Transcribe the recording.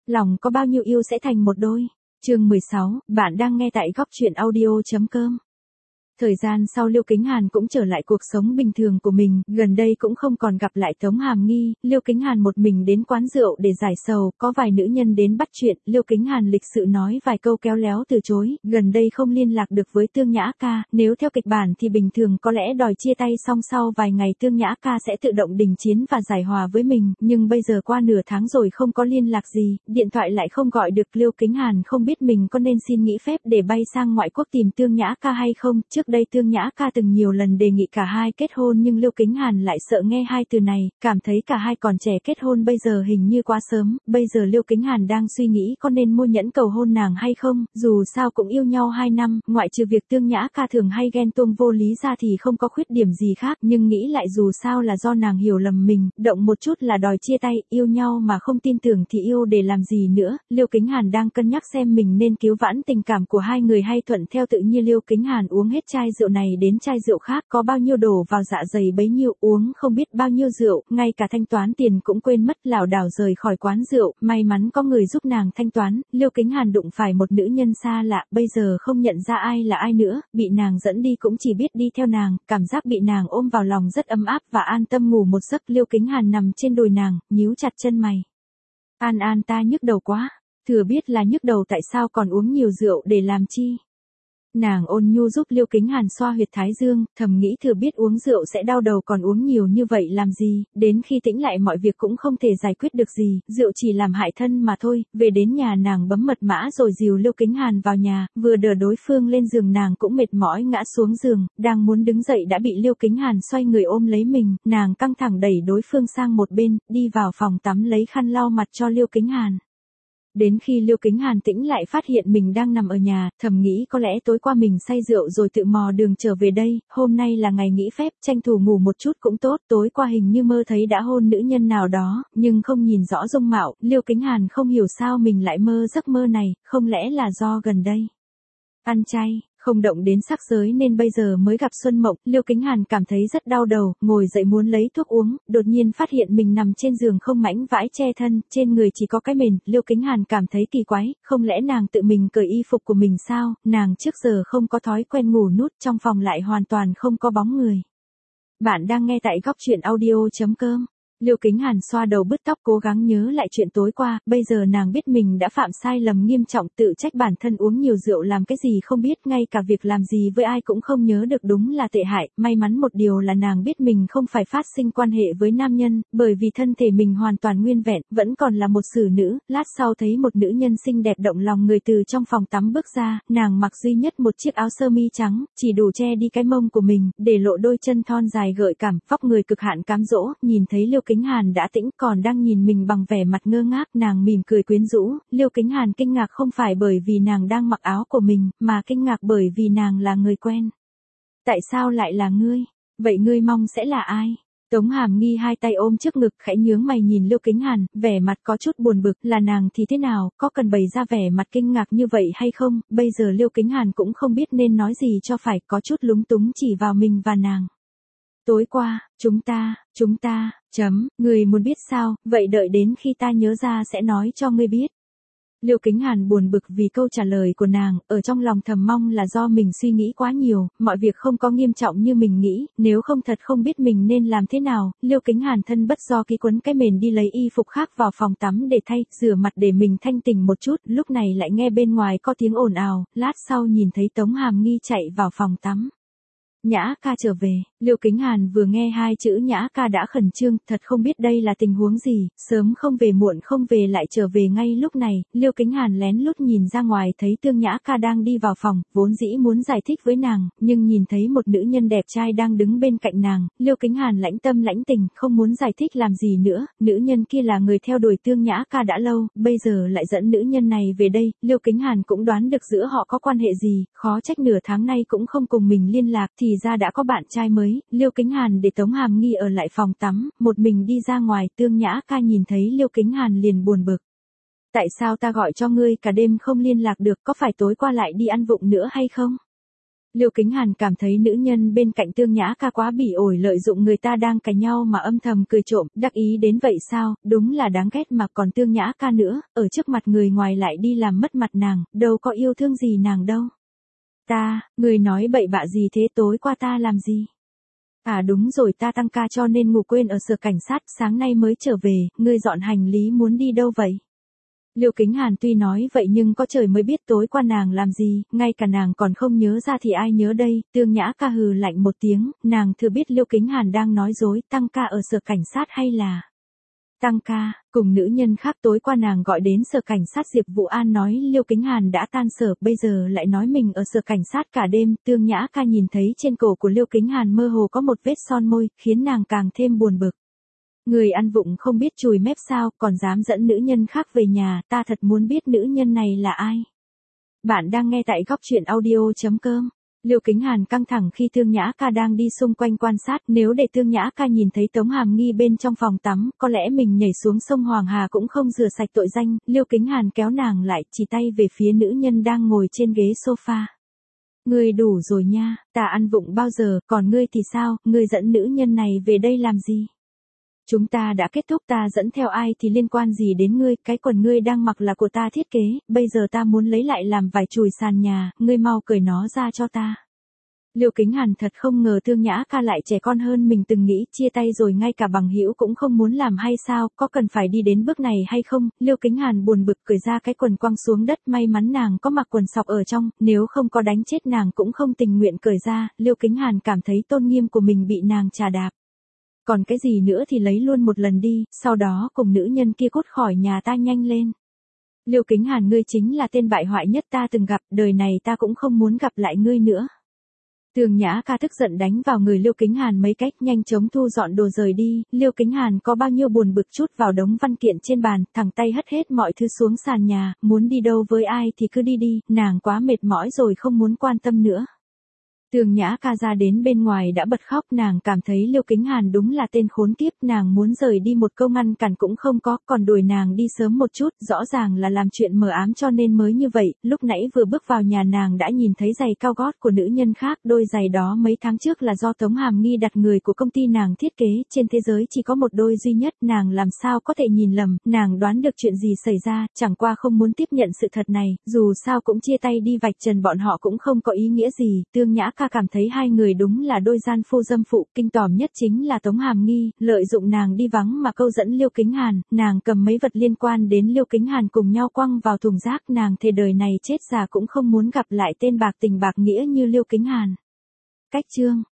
lòng có bao nhiêu yêu sẽ thành một đôi. Chương 16, bạn đang nghe tại góc truyện audio.com. Thời gian sau Liêu Kính Hàn cũng trở lại cuộc sống bình thường của mình, gần đây cũng không còn gặp lại Tống Hàm Nghi, Liêu Kính Hàn một mình đến quán rượu để giải sầu, có vài nữ nhân đến bắt chuyện, Liêu Kính Hàn lịch sự nói vài câu kéo léo từ chối, gần đây không liên lạc được với Tương Nhã ca, nếu theo kịch bản thì bình thường có lẽ đòi chia tay xong sau vài ngày Tương Nhã ca sẽ tự động đình chiến và giải hòa với mình, nhưng bây giờ qua nửa tháng rồi không có liên lạc gì, điện thoại lại không gọi được, Liêu Kính Hàn không biết mình có nên xin nghỉ phép để bay sang ngoại quốc tìm Tương Nhã ca hay không, trước đây Tương Nhã ca từng nhiều lần đề nghị cả hai kết hôn nhưng Liêu Kính Hàn lại sợ nghe hai từ này, cảm thấy cả hai còn trẻ kết hôn bây giờ hình như quá sớm, bây giờ Liêu Kính Hàn đang suy nghĩ có nên mua nhẫn cầu hôn nàng hay không, dù sao cũng yêu nhau 2 năm, ngoại trừ việc Tương Nhã ca thường hay ghen tuông vô lý ra thì không có khuyết điểm gì khác, nhưng nghĩ lại dù sao là do nàng hiểu lầm mình, động một chút là đòi chia tay, yêu nhau mà không tin tưởng thì yêu để làm gì nữa, Liêu Kính Hàn đang cân nhắc xem mình nên cứu vãn tình cảm của hai người hay thuận theo tự nhiên. Liêu Kính Hàn uống hết chai rượu này đến chai rượu khác, có bao nhiêu đổ vào dạ dày bấy nhiêu, uống không biết bao nhiêu rượu, ngay cả thanh toán tiền cũng quên mất, lảo đảo rời khỏi quán rượu, may mắn có người giúp nàng thanh toán, Liêu Kính Hàn đụng phải một nữ nhân xa lạ, bây giờ không nhận ra ai là ai nữa, bị nàng dẫn đi cũng chỉ biết đi theo nàng, cảm giác bị nàng ôm vào lòng rất ấm áp và an tâm ngủ một giấc. Liêu Kính Hàn nằm trên đùi nàng, nhíu chặt chân mày. An An, ta nhức đầu quá. Thừa biết là nhức đầu tại sao còn uống nhiều rượu để làm chi? Nàng ôn nhu giúp Liêu Kính Hàn xoa huyệt thái dương, thầm nghĩ thừa biết uống rượu sẽ đau đầu còn uống nhiều như vậy làm gì, đến khi tĩnh lại mọi việc cũng không thể giải quyết được gì, rượu chỉ làm hại thân mà thôi. Về đến nhà nàng bấm mật mã rồi dìu Liêu Kính Hàn vào nhà, vừa đỡ đối phương lên giường nàng cũng mệt mỏi ngã xuống giường, đang muốn đứng dậy đã bị Liêu Kính Hàn xoay người ôm lấy mình, nàng căng thẳng đẩy đối phương sang một bên, đi vào phòng tắm lấy khăn lau mặt cho Liêu Kính Hàn. Đến khi Liêu Kính Hàn tĩnh lại phát hiện mình đang nằm ở nhà, thầm nghĩ có lẽ tối qua mình say rượu rồi tự mò đường trở về đây, hôm nay là ngày nghỉ phép, tranh thủ ngủ một chút cũng tốt, tối qua hình như mơ thấy đã hôn nữ nhân nào đó, nhưng không nhìn rõ dung mạo, Liêu Kính Hàn không hiểu sao mình lại mơ giấc mơ này, không lẽ là do gần đây ăn chay, không động đến sắc giới nên bây giờ mới gặp xuân mộng, Liêu Kính Hàn cảm thấy rất đau đầu, ngồi dậy muốn lấy thuốc uống, đột nhiên phát hiện mình nằm trên giường không mảnh vải che thân, trên người chỉ có cái mền, Liêu Kính Hàn cảm thấy kỳ quái, không lẽ nàng tự mình cởi y phục của mình sao, nàng trước giờ không có thói quen ngủ nút, trong phòng lại hoàn toàn không có bóng người. Bạn đang nghe tại góc truyện audio.com. Liêu Kính Hàn xoa đầu bứt tóc cố gắng nhớ lại chuyện tối qua, bây giờ nàng biết mình đã phạm sai lầm nghiêm trọng, tự trách bản thân uống nhiều rượu làm cái gì không biết, ngay cả việc làm gì với ai cũng không nhớ được, đúng là tệ hại, may mắn một điều là nàng biết mình không phải phát sinh quan hệ với nam nhân, bởi vì thân thể mình hoàn toàn nguyên vẹn, vẫn còn là một xử nữ, lát sau thấy một nữ nhân xinh đẹp động lòng người từ trong phòng tắm bước ra, nàng mặc duy nhất một chiếc áo sơ mi trắng, chỉ đủ che đi cái mông của mình, để lộ đôi chân thon dài gợi cảm, vóc người cực hạn cám dỗ, nhìn thấy Liêu Kính Hàn đã tĩnh còn đang nhìn mình bằng vẻ mặt ngơ ngác, nàng mỉm cười quyến rũ, Liêu Kính Hàn kinh ngạc không phải bởi vì nàng đang mặc áo của mình, mà kinh ngạc bởi vì nàng là người quen. Tại sao lại là ngươi? Vậy ngươi mong sẽ là ai? Tống Hàm Nghi hai tay ôm trước ngực khẽ nhướng mày nhìn Liêu Kính Hàn, vẻ mặt có chút buồn bực, là nàng thì thế nào, có cần bày ra vẻ mặt kinh ngạc như vậy hay không, bây giờ Liêu Kính Hàn cũng không biết nên nói gì cho phải, có chút lúng túng chỉ vào mình và nàng. Tối qua, chúng ta, người muốn biết sao, vậy đợi đến khi ta nhớ ra sẽ nói cho ngươi biết. Liêu Kính Hàn buồn bực vì câu trả lời của nàng, ở trong lòng thầm mong là do mình suy nghĩ quá nhiều, mọi việc không có nghiêm trọng như mình nghĩ, nếu không thật không biết mình nên làm thế nào. Liêu Kính Hàn thân bất do ký quấn cái mền đi lấy y phục khác vào phòng tắm để thay, rửa mặt để mình thanh tỉnh một chút, lúc này lại nghe bên ngoài có tiếng ồn ào, lát sau nhìn thấy Tống Hàm Nghi chạy vào phòng tắm. Nhã ca trở về, Liêu Kính Hàn vừa nghe hai chữ Nhã ca đã khẩn trương, thật không biết đây là tình huống gì, sớm không về muộn không về lại trở về ngay lúc này, Liêu Kính Hàn lén lút nhìn ra ngoài thấy Tương Nhã ca đang đi vào phòng, vốn dĩ muốn giải thích với nàng, nhưng nhìn thấy một nữ nhân đẹp trai đang đứng bên cạnh nàng, Liêu Kính Hàn lãnh tâm lãnh tình, không muốn giải thích làm gì nữa, nữ nhân kia là người theo đuổi Tương Nhã ca đã lâu, bây giờ lại dẫn nữ nhân này về đây, Liêu Kính Hàn cũng đoán được giữa họ có quan hệ gì, khó trách nửa tháng nay cũng không cùng mình liên lạc, thì ra đã có bạn trai mới. Liêu Kính Hàn để Tống Hàm Nghi ở lại phòng tắm, một mình đi ra ngoài, Tương Nhã ca nhìn thấy Liêu Kính Hàn liền buồn bực. Tại sao ta gọi cho ngươi cả đêm không liên lạc được, có phải tối qua lại đi ăn vụng nữa hay không? Liêu Kính Hàn cảm thấy nữ nhân bên cạnh Tương Nhã Ca quá bỉ ổi, lợi dụng người ta đang cãi nhau mà âm thầm cười trộm, đắc ý đến vậy sao, đúng là đáng ghét. Mà còn Tương Nhã Ca nữa, ở trước mặt người ngoài lại đi làm mất mặt nàng, đâu có yêu thương gì nàng đâu. Người nói bậy bạ gì thế, tối qua ta làm gì? À đúng rồi, ta tăng ca cho nên ngủ quên ở sở cảnh sát, sáng nay mới trở về, ngươi dọn hành lý muốn đi đâu vậy? Liêu Kính Hàn tuy nói vậy nhưng có trời mới biết tối qua nàng làm gì, ngay cả nàng còn không nhớ ra thì ai nhớ đây. Tương Nhã Ca hừ lạnh một tiếng, nàng thừa biết Liêu Kính Hàn đang nói dối, tăng ca ở sở cảnh sát hay là tăng ca, cùng nữ nhân khác. Tối qua nàng gọi đến sở cảnh sát Diệp Vũ An nói Liêu Kính Hàn đã tan sở, bây giờ lại nói mình ở sở cảnh sát cả đêm. Tương Nhã Ca nhìn thấy trên cổ của Liêu Kính Hàn mơ hồ có một vết son môi, khiến nàng càng thêm buồn bực. Người ăn vụng không biết chùi mép sao, còn dám dẫn nữ nhân khác về nhà, ta thật muốn biết nữ nhân này là ai. Bạn đang nghe tại góc truyện audio.com. Liêu Kính Hàn căng thẳng khi Tương Nhã Ca đang đi xung quanh quan sát, nếu để Tương Nhã Ca nhìn thấy Tống Hàm Nghi bên trong phòng tắm, có lẽ mình nhảy xuống sông Hoàng Hà cũng không rửa sạch tội danh. Liêu Kính Hàn kéo nàng lại, chỉ tay về phía nữ nhân đang ngồi trên ghế sofa. Ngươi đủ rồi nha, ta ăn vụng bao giờ, còn ngươi thì sao, ngươi dẫn nữ nhân này về đây làm gì? Chúng ta đã kết thúc, ta dẫn theo ai thì liên quan gì đến ngươi, cái quần ngươi đang mặc là của ta thiết kế, bây giờ ta muốn lấy lại làm vài chùi sàn nhà, ngươi mau cởi nó ra cho ta. Liêu Kính Hàn thật không ngờ Tương Nhã Ca lại trẻ con hơn mình từng nghĩ, chia tay rồi ngay cả bằng hữu cũng không muốn làm hay sao, có cần phải đi đến bước này hay không? Liêu Kính Hàn buồn bực cởi ra cái quần quăng xuống đất, may mắn nàng có mặc quần sọc ở trong, nếu không có đánh chết nàng cũng không tình nguyện cởi ra. Liêu Kính Hàn cảm thấy tôn nghiêm của mình bị nàng trà đạp. Còn cái gì nữa thì lấy luôn một lần đi, sau đó cùng nữ nhân kia cút khỏi nhà ta nhanh lên. Liêu Kính Hàn, ngươi chính là tên bại hoại nhất ta từng gặp, đời này ta cũng không muốn gặp lại ngươi nữa. Tương Nhã Ca tức giận đánh vào người Liêu Kính Hàn mấy cách, nhanh chóng thu dọn đồ rời đi. Liêu Kính Hàn có bao nhiêu buồn bực chút vào đống văn kiện trên bàn, thẳng tay hất hết mọi thứ xuống sàn nhà, muốn đi đâu với ai thì cứ đi đi, nàng quá mệt mỏi rồi không muốn quan tâm nữa. Tương Nhã Ca ra đến bên ngoài đã bật khóc, nàng cảm thấy Liêu Kính Hàn đúng là tên khốn kiếp, nàng muốn rời đi một câu ngăn cản cũng không có, còn đuổi nàng đi sớm một chút, rõ ràng là làm chuyện mờ ám cho nên mới như vậy. Lúc nãy vừa bước vào nhà nàng đã nhìn thấy giày cao gót của nữ nhân khác, đôi giày đó mấy tháng trước là do Tống Hàm Nghi đặt người của công ty nàng thiết kế, trên thế giới chỉ có một đôi duy nhất, nàng làm sao có thể nhìn lầm, nàng đoán được chuyện gì xảy ra, chẳng qua không muốn tiếp nhận sự thật này, dù sao cũng chia tay đi, vạch trần bọn họ cũng không có ý nghĩa gì. Tương Nhã Ca cảm thấy hai người đúng là đôi gian phu dâm phụ, kinh tởm nhất chính là Tống Hàm Nghi, lợi dụng nàng đi vắng mà câu dẫn Liêu Kính Hàn, nàng cầm mấy vật liên quan đến Liêu Kính Hàn cùng nhau quăng vào thùng rác, nàng thề đời này chết già cũng không muốn gặp lại tên bạc tình bạc nghĩa như Liêu Kính Hàn. Cách chương